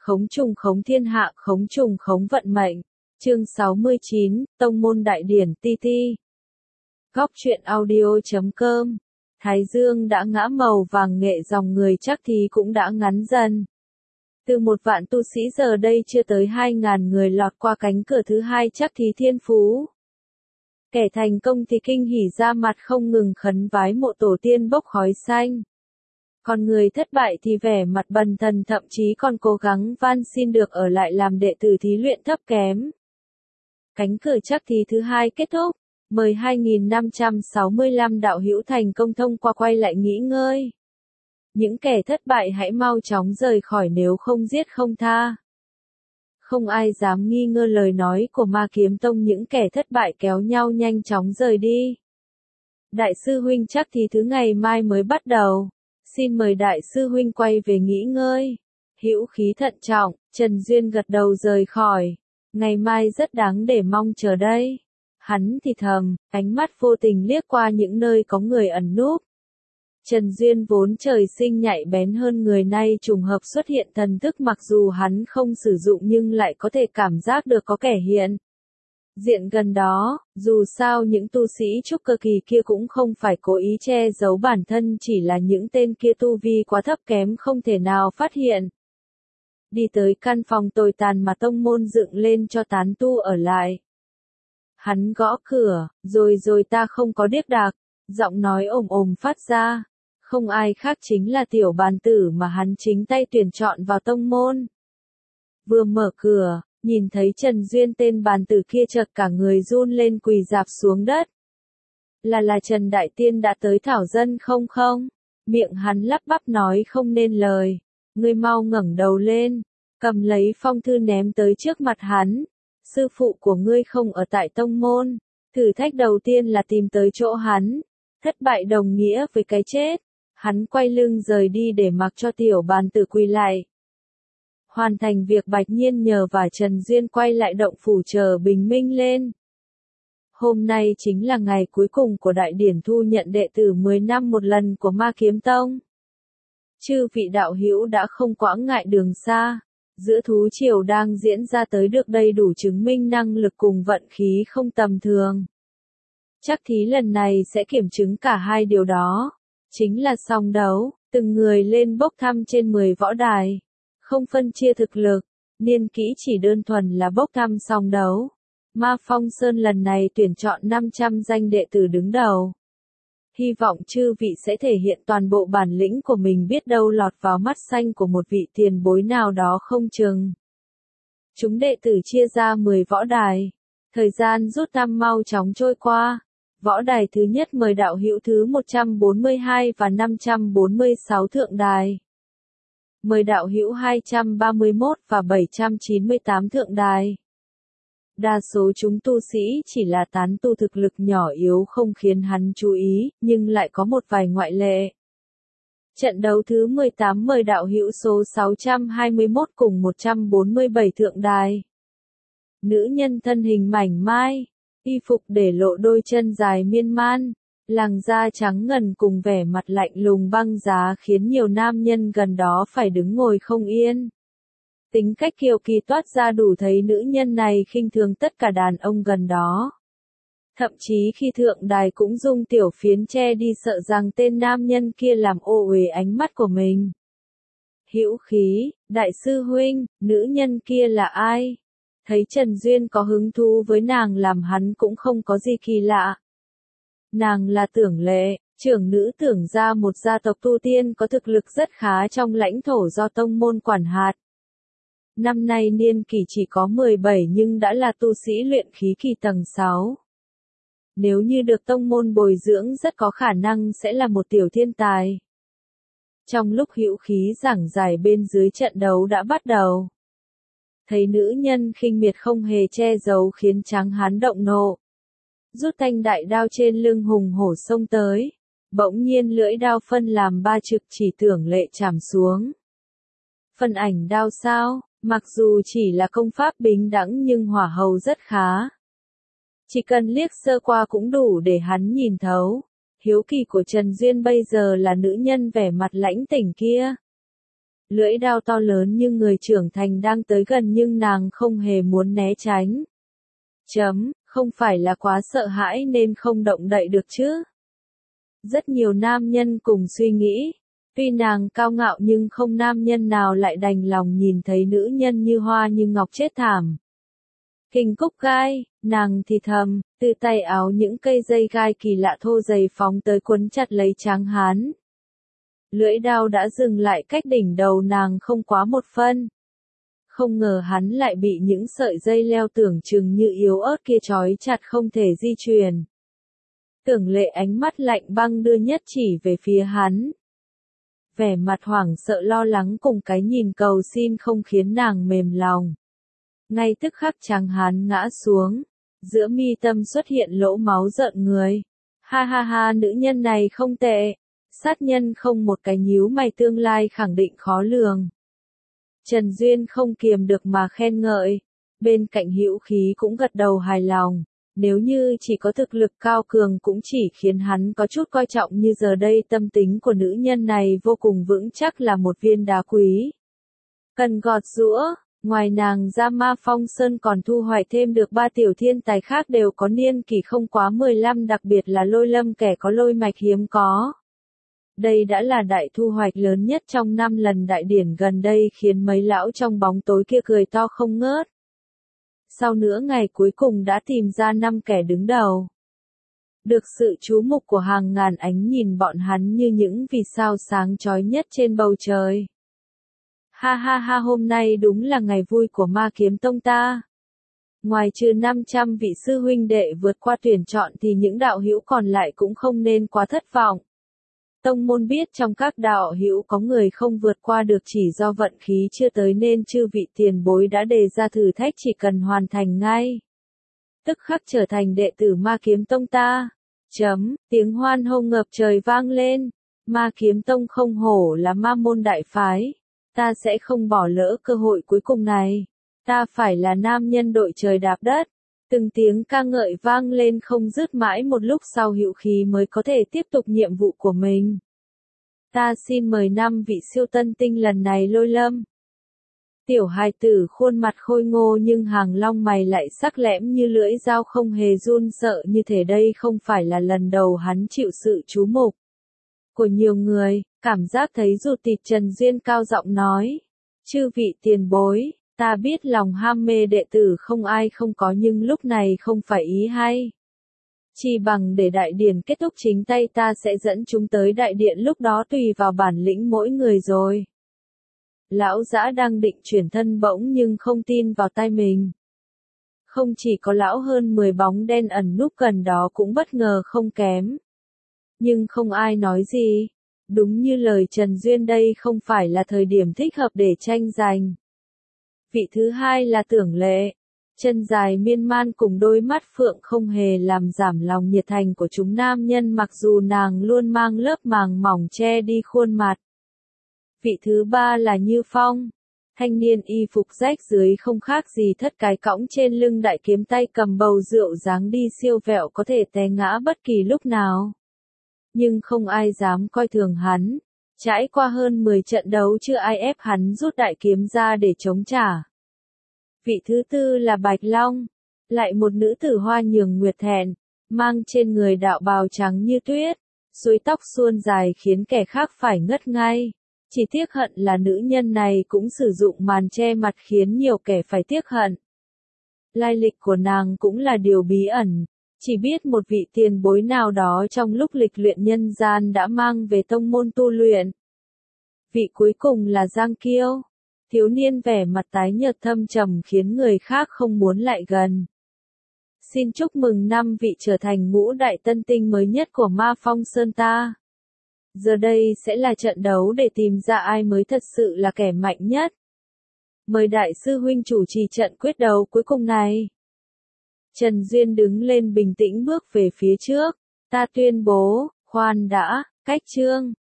Khống trùng khống thiên hạ, khống trùng khống vận mệnh. Chương 69, Tông môn đại điển TT. Góc truyện audio.com. Thái dương đã ngã màu vàng, nghệ dòng người chắc thì cũng đã ngắn dần. Từ 1 vạn tu sĩ giờ đây chưa tới 2.000 người lọt qua cánh cửa thứ hai chắc thì thiên phú. Kẻ thành công thì kinh hỉ ra mặt không ngừng khấn vái mộ tổ tiên bốc khói xanh. Còn người thất bại thì vẻ mặt bần thần, thậm chí còn cố gắng van xin được ở lại làm đệ tử thí luyện thấp kém. Cánh cửa chắc thí thứ hai kết thúc, mời 2565 đạo hữu thành công thông qua quay lại nghỉ ngơi. Những kẻ thất bại hãy mau chóng rời khỏi, nếu không giết không tha. Không ai dám nghi ngờ lời nói của Ma Kiếm Tông, những kẻ thất bại kéo nhau nhanh chóng rời đi. Đại sư huynh chắc thí thứ ngày mai mới bắt đầu. Xin mời đại sư huynh quay về nghỉ ngơi. Hữu khí thận trọng, Trần Duyên gật đầu rời khỏi. Ngày mai rất đáng để mong chờ đây. Hắn thì thầm, ánh mắt vô tình liếc qua những nơi có người ẩn núp. Trần Duyên vốn trời sinh nhạy bén hơn người, nay trùng hợp xuất hiện thần thức, mặc dù hắn không sử dụng nhưng lại có thể cảm giác được có kẻ hiện diện gần đó. Dù sao những tu sĩ trúc cơ kỳ kia cũng không phải cố ý che giấu bản thân, chỉ là những tên kia tu vi quá thấp kém không thể nào phát hiện. Đi tới căn phòng tồi tàn mà tông môn dựng lên cho tán tu ở lại. Hắn gõ cửa, rồi ta không có điếc đạc, giọng nói ồm ồm phát ra. Không ai khác chính là tiểu bàn tử mà hắn chính tay tuyển chọn vào tông môn. Vừa mở cửa, nhìn thấy Trần Duyên, tên bàn tử kia chợt cả người run lên, quỳ rạp xuống đất. Là Trần Đại Tiên đã tới thảo dân không? Miệng hắn lắp bắp nói không nên lời. Ngươi mau ngẩng đầu lên, cầm lấy phong thư ném tới trước mặt hắn. Sư phụ của ngươi không ở tại tông môn. Thử thách đầu tiên là tìm tới chỗ hắn. Thất bại đồng nghĩa với cái chết. Hắn quay lưng rời đi để mặc cho tiểu bàn tử quỳ lại. Hoàn thành việc Bạch Nhiên nhờ và Trần Duyên quay lại động phủ chờ bình minh lên. Hôm nay chính là ngày cuối cùng của đại điển thu nhận đệ tử 10 năm một lần của Ma Kiếm Tông. Chư vị đạo hữu đã không quãng ngại đường xa. Giữa thú triều đang diễn ra tới được đầy đủ chứng minh năng lực cùng vận khí không tầm thường. Chắc thí lần này sẽ kiểm chứng cả hai điều đó. Chính là song đấu, từng người lên bốc thăm trên 10 võ đài. Không phân chia thực lực, niên kỹ, chỉ đơn thuần là bốc thăm song đấu. Ma Phong Sơn lần này tuyển chọn 500 danh đệ tử đứng đầu. Hy vọng chư vị sẽ thể hiện toàn bộ bản lĩnh của mình, biết đâu lọt vào mắt xanh của một vị tiền bối nào đó không chừng. Chúng đệ tử chia ra 10 võ đài. Thời gian rút thăm mau chóng trôi qua. Võ đài thứ nhất mời đạo hữu thứ 142 và 546 thượng đài. Mời đạo hữu 231 và 798 thượng đài. Đa số chúng tu sĩ chỉ là tán tu thực lực nhỏ yếu không khiến hắn chú ý, nhưng lại có một vài ngoại lệ. Trận đấu thứ 18 mời đạo hữu số 621 cùng 147 thượng đài. Nữ nhân thân hình mảnh mai, y phục để lộ đôi chân dài miên man, làn da trắng ngần cùng vẻ mặt lạnh lùng băng giá khiến nhiều nam nhân gần đó phải đứng ngồi không yên. Tính cách kiêu kỳ toát ra đủ thấy nữ nhân này khinh thường tất cả đàn ông gần đó. Thậm chí khi thượng đài cũng dùng tiểu phiến che đi, sợ rằng tên nam nhân kia làm ô uế ánh mắt của mình. Hữu khí, đại sư huynh, nữ nhân kia là ai? Thấy Trần Duyên có hứng thú với nàng làm hắn cũng không có gì kỳ lạ. Nàng là Tưởng Lệ, trưởng nữ Tưởng gia, một gia tộc tu tiên có thực lực rất khá trong lãnh thổ do tông môn quản hạt. Năm nay niên kỷ chỉ có 17 nhưng đã là tu sĩ luyện khí kỳ tầng 6. Nếu như được tông môn bồi dưỡng rất có khả năng sẽ là một tiểu thiên tài. Trong lúc hữu khí giảng giải bên dưới, trận đấu đã bắt đầu. Thấy nữ nhân khinh miệt không hề che giấu khiến tráng hán động nộ. Rút thanh đại đao trên lưng hùng hổ xông tới. Bỗng nhiên lưỡi đao phân làm 3 trực chỉ Tưởng Lệ chạm xuống. Phân ảnh đao sao, mặc dù chỉ là công pháp bình đẳng nhưng hỏa hầu rất khá. Chỉ cần liếc sơ qua cũng đủ để hắn nhìn thấu. Hiếu kỳ của Trần Duyên bây giờ là nữ nhân vẻ mặt lãnh tỉnh kia. Lưỡi đao to lớn như người trưởng thành đang tới gần nhưng nàng không hề muốn né tránh. Không phải là quá sợ hãi nên không động đậy được chứ? Rất nhiều nam nhân cùng suy nghĩ. Tuy nàng cao ngạo nhưng không nam nhân nào lại đành lòng nhìn thấy nữ nhân như hoa như ngọc chết thảm. Kinh cúc gai, nàng thì thầm, từ tay áo những cây dây gai kỳ lạ thô dày phóng tới quấn chặt lấy tráng hán. Lưỡi đao đã dừng lại cách đỉnh đầu nàng không quá 1 phân. Không ngờ hắn lại bị những sợi dây leo tưởng chừng như yếu ớt kia trói chặt không thể di chuyển. Tưởng Lệ ánh mắt lạnh băng đưa nhất chỉ về phía hắn. Vẻ mặt hoảng sợ lo lắng cùng cái nhìn cầu xin không khiến nàng mềm lòng. Ngay tức khắc tráng hán ngã xuống, giữa mi tâm xuất hiện lỗ máu rợn người. Ha ha ha, nữ nhân này không tệ, sát nhân không một cái nhíu mày, tương lai khẳng định khó lường. Trần Duyên không kiềm được mà khen ngợi, bên cạnh Hữu Khí cũng gật đầu hài lòng. Nếu như chỉ có thực lực cao cường cũng chỉ khiến hắn có chút coi trọng, như giờ đây tâm tính của nữ nhân này vô cùng vững chắc là một viên đá quý. Cần gọt giũa, ngoài nàng ra Ma Phong Sơn còn thu hoạch thêm được 3 tiểu thiên tài khác đều có niên kỷ không quá 15, đặc biệt là Lôi Lâm kẻ có lôi mạch hiếm có. Đây đã là đại thu hoạch lớn nhất trong 5 lần đại điển gần đây, khiến mấy lão trong bóng tối kia cười to không ngớt. Sau nửa ngày cuối cùng đã tìm ra 5 kẻ đứng đầu. Được sự chú mục của hàng ngàn ánh nhìn, bọn hắn như những vì sao sáng chói nhất trên bầu trời. Ha ha ha, hôm nay đúng là ngày vui của Ma Kiếm Tông ta. Ngoài trừ 500 vị sư huynh đệ vượt qua tuyển chọn thì những đạo hữu còn lại cũng không nên quá thất vọng. Tông môn biết trong các đạo hữu có người không vượt qua được chỉ do vận khí chưa tới, nên chư vị tiền bối đã đề ra thử thách chỉ cần hoàn thành ngay, tức khắc trở thành đệ tử Ma Kiếm Tông ta. Tiếng hoan hô ngập trời vang lên. Ma Kiếm Tông không hổ là ma môn đại phái. Ta sẽ không bỏ lỡ cơ hội cuối cùng này. Ta phải là nam nhân đội trời đạp đất. Từng tiếng ca ngợi vang lên không dứt, mãi một lúc sau Hữu Khí mới có thể tiếp tục nhiệm vụ của mình. Ta xin mời 5 vị siêu tân tinh lần này. Lôi Lâm. Tiểu hài tử khuôn mặt khôi ngô nhưng hàng lông mày lại sắc lẻm như lưỡi dao, không hề run sợ như thể đây không phải là lần đầu hắn chịu sự chú mục của nhiều người. Cảm giác thấy rụt thịt, Trần Duyên cao giọng nói. Chư vị tiền bối, ta biết lòng ham mê đệ tử không ai không có, nhưng lúc này không phải ý hay. Chỉ bằng để đại điển kết thúc chính tay ta sẽ dẫn chúng tới đại điện, lúc đó tùy vào bản lĩnh mỗi người rồi. Lão Dã đang định chuyển thân bỗng nhưng không tin vào tai mình. Không chỉ có lão, hơn 10 bóng đen ẩn núp gần đó cũng bất ngờ không kém. Nhưng không ai nói gì. Đúng như lời Trần Duyên, đây không phải là thời điểm thích hợp để tranh giành. Vị thứ hai là Tưởng Lệ. Chân dài miên man cùng đôi mắt phượng không hề làm giảm lòng nhiệt thành của chúng nam nhân, mặc dù nàng luôn mang lớp màng mỏng che đi khuôn mặt. Vị thứ ba là Như Phong. Thanh niên y phục rách dưới không khác gì thất cái cõng trên lưng đại kiếm, tay cầm bầu rượu, dáng đi siêu vẹo, có thể té ngã bất kỳ lúc nào. Nhưng không ai dám coi thường hắn. Trải qua hơn 10 trận đấu chưa ai ép hắn rút đại kiếm ra để chống trả. Vị thứ tư là Bạch Long. Lại một nữ tử hoa nhường nguyệt thẹn, mang trên người đạo bào trắng như tuyết, suối tóc suôn dài khiến kẻ khác phải ngất ngay. Chỉ tiếc hận là nữ nhân này cũng sử dụng màn che mặt khiến nhiều kẻ phải tiếc hận. Lai lịch của nàng cũng là điều bí ẩn. Chỉ biết một vị tiền bối nào đó trong lúc lịch luyện nhân gian đã mang về tông môn tu luyện. Vị cuối cùng là Giang Kiêu. Thiếu niên vẻ mặt tái nhợt thâm trầm khiến người khác không muốn lại gần. Xin chúc mừng 5 vị trở thành ngũ đại tân tinh mới nhất của Ma Phong Sơn ta. Giờ đây sẽ là trận đấu để tìm ra ai mới thật sự là kẻ mạnh nhất. Mời đại sư huynh chủ trì trận quyết đấu cuối cùng này. Trần Duyên đứng lên bình tĩnh bước về phía trước. Ta tuyên bố, khoan đã, cách chương.